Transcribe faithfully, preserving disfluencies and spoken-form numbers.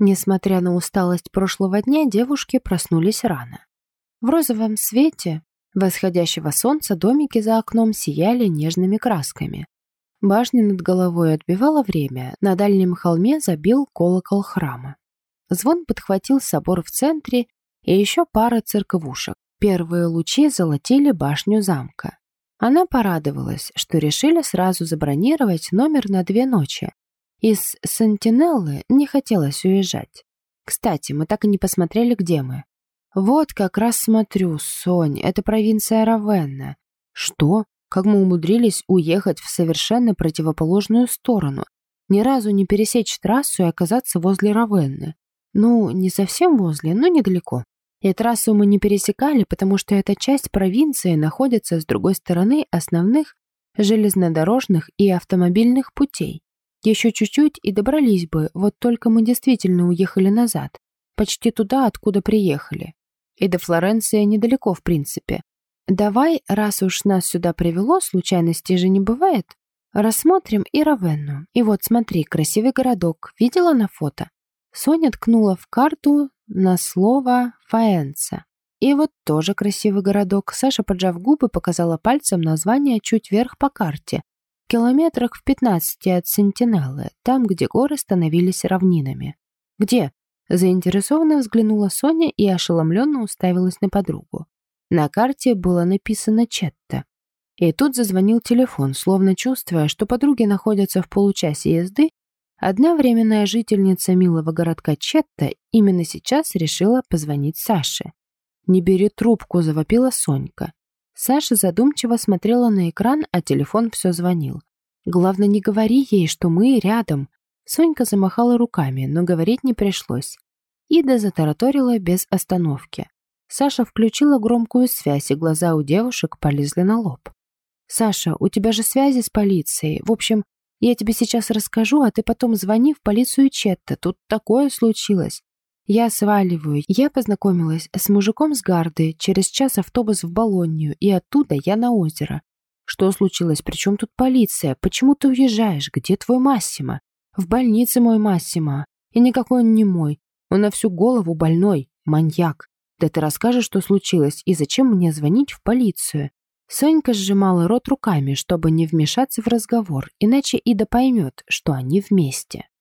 Несмотря на усталость прошлого дня, девушки проснулись рано. В розовом свете восходящего солнца домики за окном сияли нежными красками. Башня над головой отбивала время, на дальнем холме забил колокол храма. Звон подхватил собор в центре и еще пара церковушек. Первые лучи золотили башню замка. Она порадовалась, что решили сразу забронировать номер на две ночи. Из Сентинеллы не хотелось уезжать. Кстати, мы так и не посмотрели, где мы. Вот как раз смотрю, Сонь, это провинция Равенна. Что? Как мы умудрились уехать в совершенно противоположную сторону? Ни разу не пересечь трассу и оказаться возле Равенны. Ну, не совсем возле, но недалеко. И трассу мы не пересекали, потому что эта часть провинции находится с другой стороны основных железнодорожных и автомобильных путей. Еще чуть-чуть и добрались бы, вот только мы действительно уехали назад, почти туда, откуда приехали. И до Флоренции недалеко, в принципе. Давай, раз уж нас сюда привело, случайностей же не бывает, рассмотрим и Равенну. И вот смотри, красивый городок, видела на фото? Соня ткнула в карту на слово «Фаэнца». И вот тоже красивый городок. Саша, поджав губы, показала пальцем название чуть вверх по карте. В километрах в пятнадцати от Сентинеллы, там, где горы становились равнинами. «Где?» – заинтересованно взглянула Соня и ошеломленно уставилась на подругу. На карте было написано «Четта». И тут зазвонил телефон, словно чувствуя, что подруги находятся в получасе езды. Одна временная жительница милого городка Четта именно сейчас решила позвонить Саше. «Не бери трубку», – завопила Сонька. Саша задумчиво смотрела на экран, а телефон все звонил. «Главное, не говори ей, что мы рядом». Сонька замахала руками, но говорить не пришлось. Ида затараторила без остановки. Саша включила громкую связь, и глаза у девушек полезли на лоб. «Саша, у тебя же связи с полицией. В общем, я тебе сейчас расскажу, а ты потом звони в полицию Четта. Тут такое случилось. Я сваливаю. Я познакомилась с мужиком с Гарды, через час автобус в Болонью, и оттуда я на озеро. Что случилось? Причем тут полиция? Почему ты уезжаешь? Где твой Массимо? В больнице мой Массимо. И никакой он не мой. Он на всю голову больной. Маньяк. Да ты расскажешь, что случилось, и зачем мне звонить в полицию?» Сонька сжимала рот руками, чтобы не вмешаться в разговор, иначе Ида поймет, что они вместе.